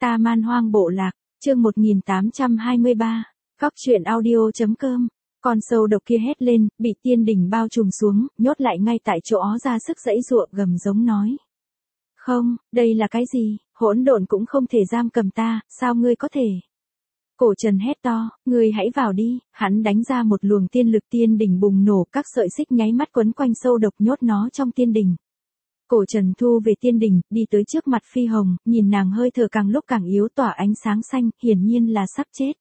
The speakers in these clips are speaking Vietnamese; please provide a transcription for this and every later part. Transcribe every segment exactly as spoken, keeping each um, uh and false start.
Ta Man Hoang Bộ Lạc, chương một nghìn tám trăm hai mươi ba, Cóc truyện audio.com. Con sâu độc kia hét lên, bị tiên đình bao trùm xuống, nhốt lại ngay tại chỗ ó ra sức giãy giụa gầm giống nói. Không, đây là cái gì, hỗn độn cũng không thể giam cầm ta, sao ngươi có thể? Cổ Trần hét to, ngươi hãy vào đi, hắn đánh ra một luồng tiên lực tiên đình bùng nổ, các sợi xích nháy mắt quấn quanh sâu độc nhốt nó trong tiên đình. Cổ Trần thu về tiên đình, đi tới trước mặt Phi Hồng, nhìn nàng hơi thở càng lúc càng yếu tỏa ánh sáng xanh, hiển nhiên là sắp chết.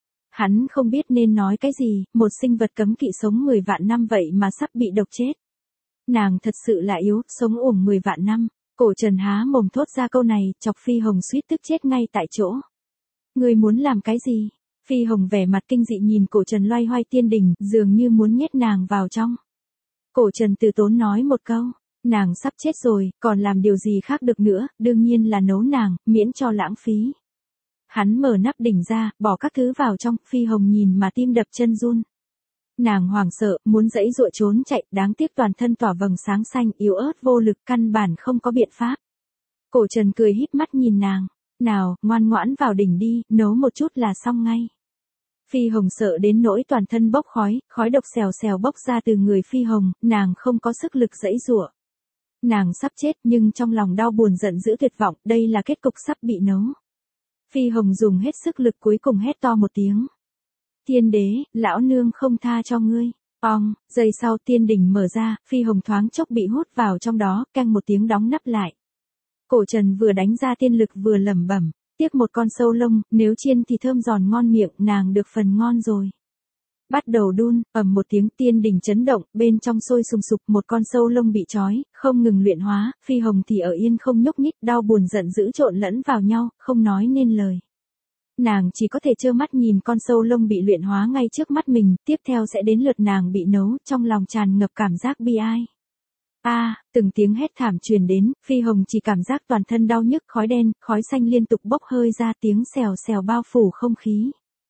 Hắn không biết nên nói cái gì, một sinh vật cấm kỵ sống mười vạn năm vậy mà sắp bị độc chết. Nàng thật sự là yếu, sống uổng mười vạn năm. Cổ Trần há mồm thốt ra câu này, chọc Phi Hồng suýt tức chết ngay tại chỗ. Ngươi muốn làm cái gì? Phi Hồng vẻ mặt kinh dị nhìn Cổ Trần loay hoay tiên đình, dường như muốn nhét nàng vào trong. Cổ Trần từ tốn nói một câu, nàng sắp chết rồi, còn làm điều gì khác được nữa, đương nhiên là nấu nàng, miễn cho lãng phí. Hắn mở nắp đỉnh ra, bỏ các thứ vào trong, Phi Hồng nhìn mà tim đập chân run. Nàng hoảng sợ, muốn giãy giụa trốn chạy, đáng tiếc toàn thân tỏa vầng sáng xanh, yếu ớt vô lực, căn bản không có biện pháp. Cổ Trần cười híp mắt nhìn nàng, nào, ngoan ngoãn vào đỉnh đi, nấu một chút là xong ngay. Phi Hồng sợ đến nỗi toàn thân bốc khói, khói độc xèo xèo bốc ra từ người Phi Hồng, nàng không có sức lực giãy giụa. Nàng sắp chết nhưng trong lòng đau buồn giận dữ tuyệt vọng, đây là kết cục sắp bị nấu. Phi Hồng dùng hết sức lực cuối cùng hét to một tiếng. Tiên đế, lão nương không tha cho ngươi. Ong, giây sau tiên đỉnh mở ra, Phi Hồng thoáng chốc bị hút vào trong đó, keng một tiếng đóng nắp lại. Cổ Trần vừa đánh ra tiên lực vừa lẩm bẩm, tiếc một con sâu lông, nếu chiên thì thơm giòn ngon miệng, nàng được phần ngon rồi. Bắt đầu đun, ầm một tiếng tiên đỉnh chấn động, bên trong sôi sùng sục một con sâu lông bị trói, không ngừng luyện hóa, Phi Hồng thì ở yên không nhúc nhích, đau buồn giận dữ trộn lẫn vào nhau, không nói nên lời. Nàng chỉ có thể trơ mắt nhìn con sâu lông bị luyện hóa ngay trước mắt mình, tiếp theo sẽ đến lượt nàng bị nấu, trong lòng tràn ngập cảm giác bi ai. A, à, từng tiếng hét thảm truyền đến, Phi Hồng chỉ cảm giác toàn thân đau nhức, khói đen, khói xanh liên tục bốc hơi ra, tiếng xèo xèo bao phủ không khí.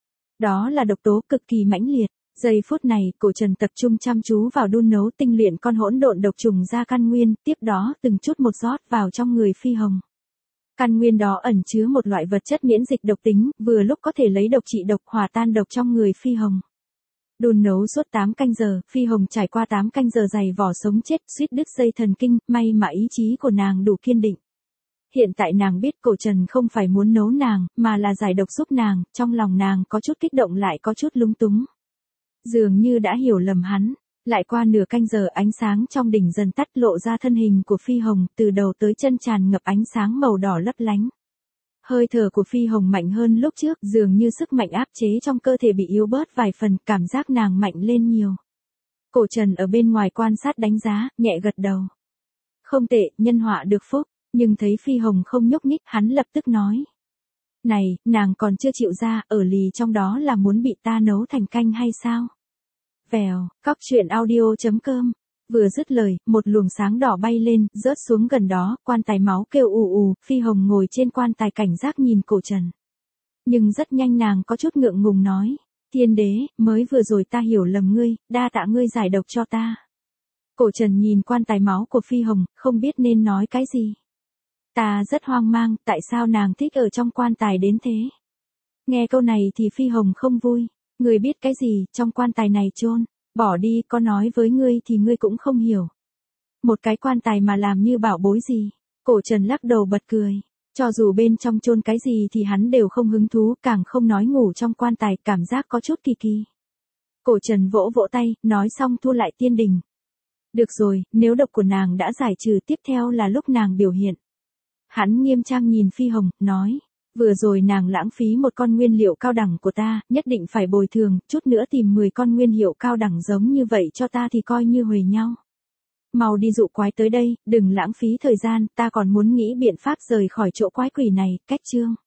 Đó là độc tố cực kỳ mãnh liệt. Giây phút này, Cổ Trần tập trung chăm chú vào đun nấu tinh luyện con hỗn độn độc trùng ra căn nguyên, tiếp đó từng chút một rót vào trong người Phi Hồng. Căn nguyên đó ẩn chứa một loại vật chất miễn dịch độc tính, vừa lúc có thể lấy độc trị độc, hòa tan độc trong người Phi Hồng. Đun nấu suốt tám canh giờ, Phi Hồng trải qua tám canh giờ dày vò sống chết, suýt đứt dây thần kinh, may mà ý chí của nàng đủ kiên định. Hiện tại nàng biết Cổ Trần không phải muốn nấu nàng, mà là giải độc giúp nàng, trong lòng nàng có chút kích động lại có chút lúng túng. Dường như đã hiểu lầm hắn, lại qua nửa canh giờ ánh sáng trong đỉnh dần tắt lộ ra thân hình của Phi Hồng, từ đầu tới chân tràn ngập ánh sáng màu đỏ lấp lánh. Hơi thở của Phi Hồng mạnh hơn lúc trước, dường như sức mạnh áp chế trong cơ thể bị yếu bớt vài phần, cảm giác nàng mạnh lên nhiều. Cổ Trần ở bên ngoài quan sát đánh giá, nhẹ gật đầu. Không tệ, nhân họa được phúc, nhưng thấy Phi Hồng không nhúc nhích, hắn lập tức nói. Này, nàng còn chưa chịu ra, ở lì trong đó là muốn bị ta nấu thành canh hay sao? Vèo, Cóc truyện audio.com. Vừa dứt lời, một luồng sáng đỏ bay lên, rớt xuống gần đó, quan tài máu kêu ù ù, Phi Hồng ngồi trên quan tài cảnh giác nhìn Cổ Trần. Nhưng rất nhanh nàng có chút ngượng ngùng nói, Tiên đế, mới vừa rồi ta hiểu lầm ngươi, đa tạ ngươi giải độc cho ta. Cổ Trần nhìn quan tài máu của Phi Hồng, không biết nên nói cái gì. Ta rất hoang mang, tại sao nàng thích ở trong quan tài đến thế? Nghe câu này thì Phi Hồng không vui, ngươi biết cái gì, trong quan tài này chôn, bỏ đi, có nói với ngươi thì ngươi cũng không hiểu. Một cái quan tài mà làm như bảo bối gì? Cổ Trần lắc đầu bật cười, cho dù bên trong chôn cái gì thì hắn đều không hứng thú, càng không nói ngủ trong quan tài, cảm giác có chút kỳ kỳ. Cổ Trần vỗ vỗ tay, nói xong thu lại tiên đình. Được rồi, nếu độc của nàng đã giải trừ, tiếp theo là lúc nàng biểu hiện. Hắn nghiêm trang nhìn Phi Hồng, nói, vừa rồi nàng lãng phí một con nguyên liệu cao đẳng của ta, nhất định phải bồi thường, chút nữa tìm mười con nguyên hiệu cao đẳng giống như vậy cho ta thì coi như huề nhau. Mau đi dụ quái tới đây, đừng lãng phí thời gian, ta còn muốn nghĩ biện pháp rời khỏi chỗ quái quỷ này, cách chương.